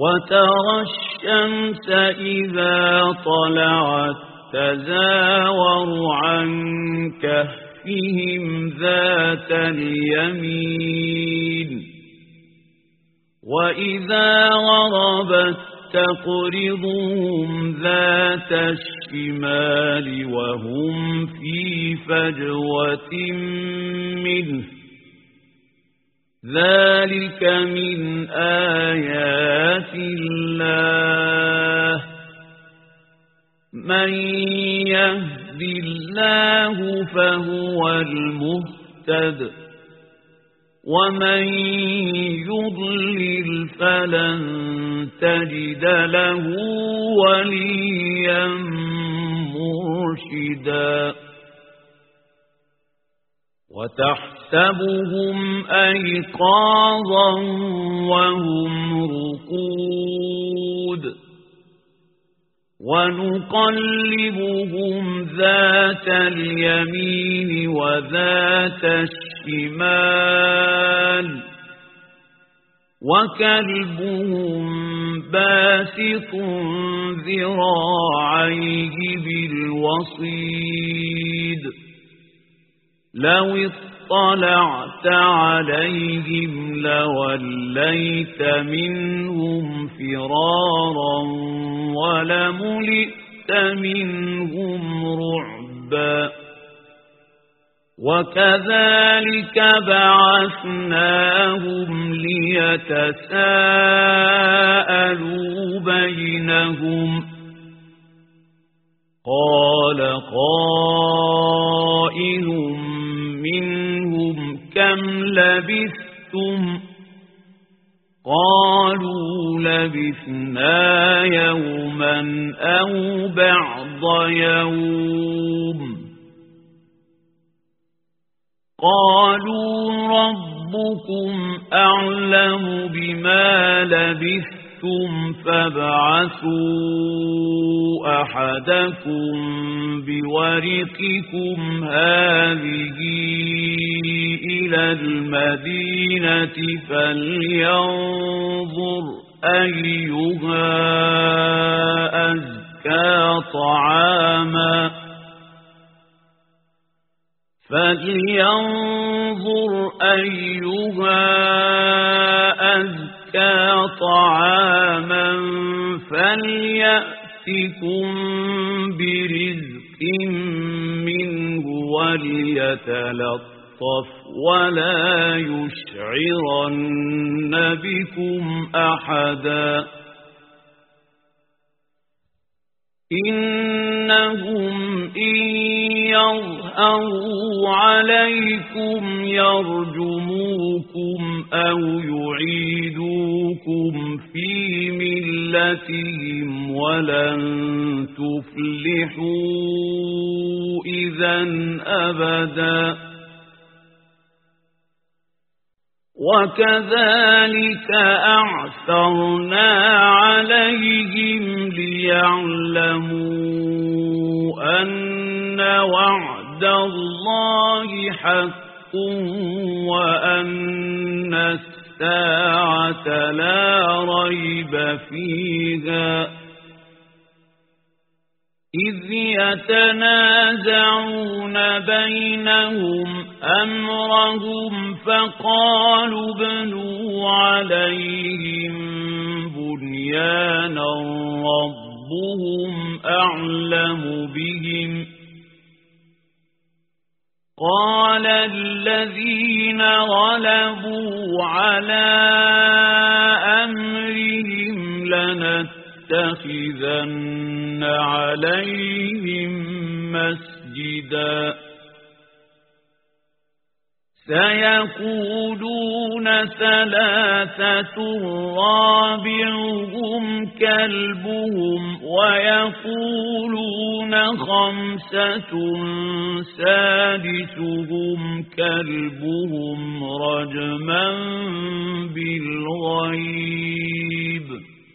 وترى الشمس إذا طلعت تزاور عن كهفهم ذات اليمين وإذا غربت تقرضهم ذات الشمال وهم في فجوة منه ذلك من آيات الله من يهد الله فهو المهتد ومن يضلل فلن تجد له وليا مرشدا وتحسبهم أيقاظا وهم رقود ونقلبهم ذات اليمين وذات الشمال وكلبهم باسط ذراعيه بالوصيد لو اطلعت عليهم لوليت منهم فرارا ولملئت منهم رعبا وكذلك بعثناهم ليتساءلوا بينهم قال قائل منهم كم لبثتم قالوا لبثنا يوما أو بعض يوم قالوا ربكم أعلم بما لبثتم فابعثوا أحدكم بورقكم هذه إلى المدينة فلينظر أيها أزكى طعاما فليأتكم برزق منه وليتلطف ولا يشعرن بكم أحدا إنهم إن يظهروا عليكم يرجموكم أو يعيدوكم في ملتهم ولن تفلحوا إذا أبدا وكذلك أعثرنا عليهم ليعلموا أن وعد الله حق وأن الساعة لا ريب فيها إذ يتنازعون بينهم أمرهم فقالوا ابنوا عليهم بنيانا ربهم أعلم بهم قال الذين غلبوا على أمرهم لنتخذن عليهم مسجدا سيقولون ثلاثة رابعهم كلبهم ويقولون خمسة سادسهم كلبهم رجما بالغيب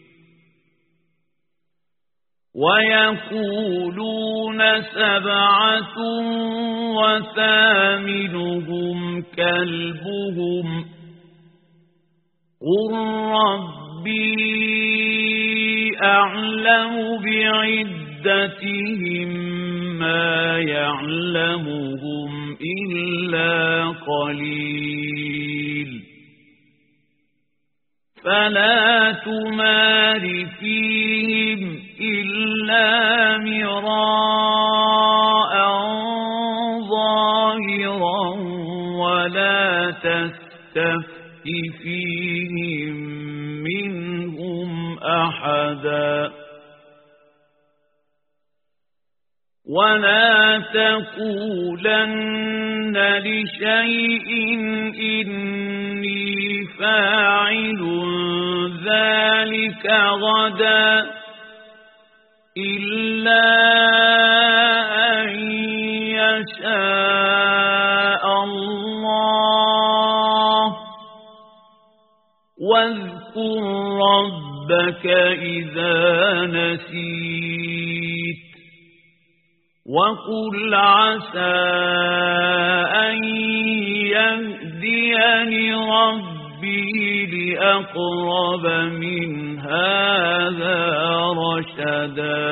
ويقولون سبعة وثامنهم كلبهم قل ربي أعلم بعدتهم ما يعلمهم إلا قليل فلا تمار فيهم إلا مراء ظاهرا ولا تستفت فيهم منهم أحدا ولا تقولن لشيء إني فاعل ذلك غدا إلا أن يشاء الله واذكر ربك إذا نسيت وقل عسى أن يهديني ربي لأقرب من هذا رشدا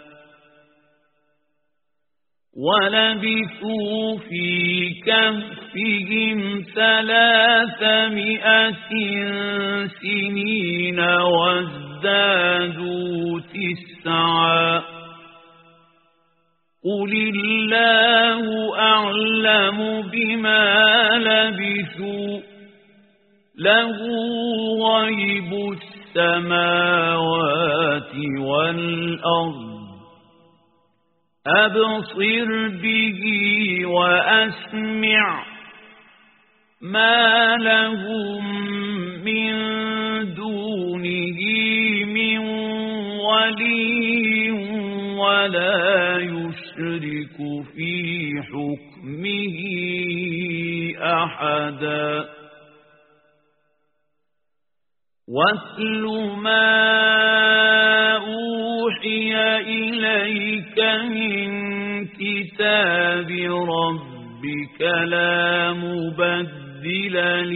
ولبثوا في كهفهم 300 سنين وازدادوا 9 قل الله أعلم بما لبثوا له غيب السماوات والأرض أبصر به وأسمع ما لهم من دونه من ولي ولا يشرك في حكمه أحدا واتل ما أوحي إليك من كتاب ربك لا مبدل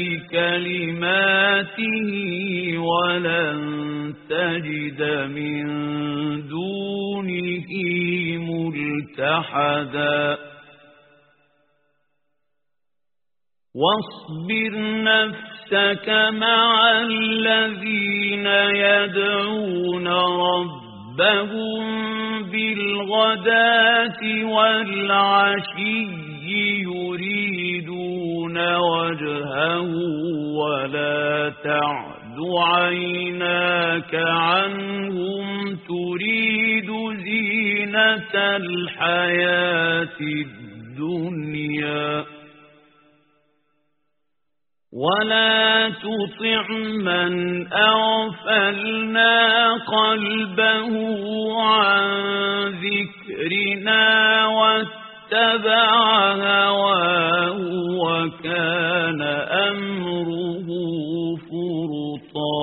لكلماته ولن تجد من دونه ملتحدا واصبر نفسك مع الذين يدعون ربهم بالغداة والعشي يريدون وجهه ولا تعد عيناك عنهم تريد زينة الحياة الدنيا ولا تطع من أغفلنا قلبه عن ذكرنا واتبع هواه وكان أمره فرطا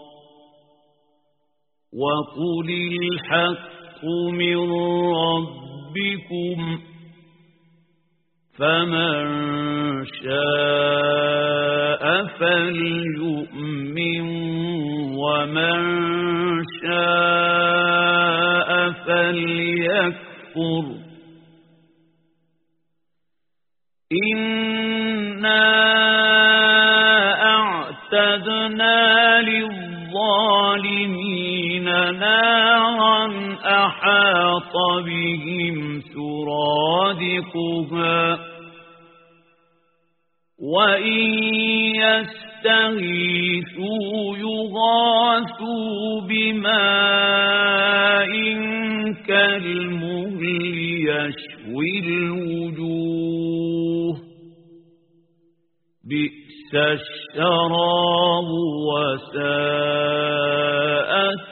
وقل الحق من ربكم فمن شاء فليؤمن ومن شاء فليكفر إنا أعتدنا للظالمين نارا أحاط بهم سرادقها وإن يستغيثوا يغاثوا بماء كالمهل يشوي الوجوه بئس الشراب وساءت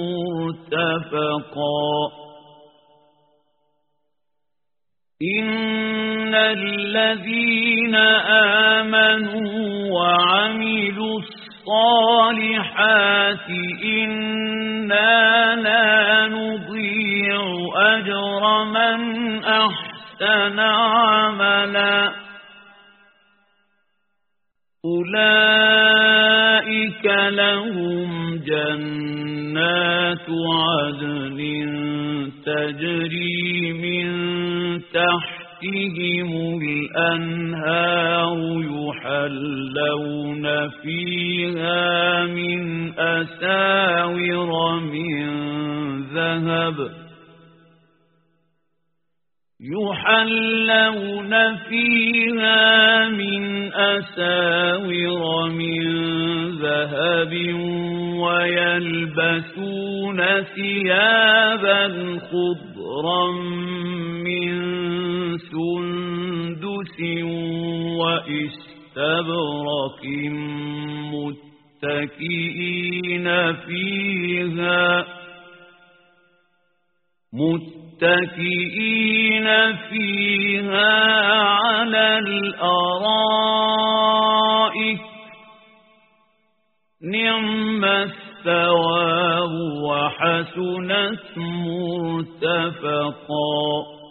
مرتفقا إن الذين آمنوا وعملوا الصالحات إنا لا نضيع أجر من أحسن عملا أولئك لهم جنات جنات عدن تجري من تحتهم الأنهار يحلون فيها من أساور من ذهب ويلبسون ثيابا خضرا من سندس وإستبرق متكئين فيها على الأرائك نعم الثواب وحسنت مرتفقا.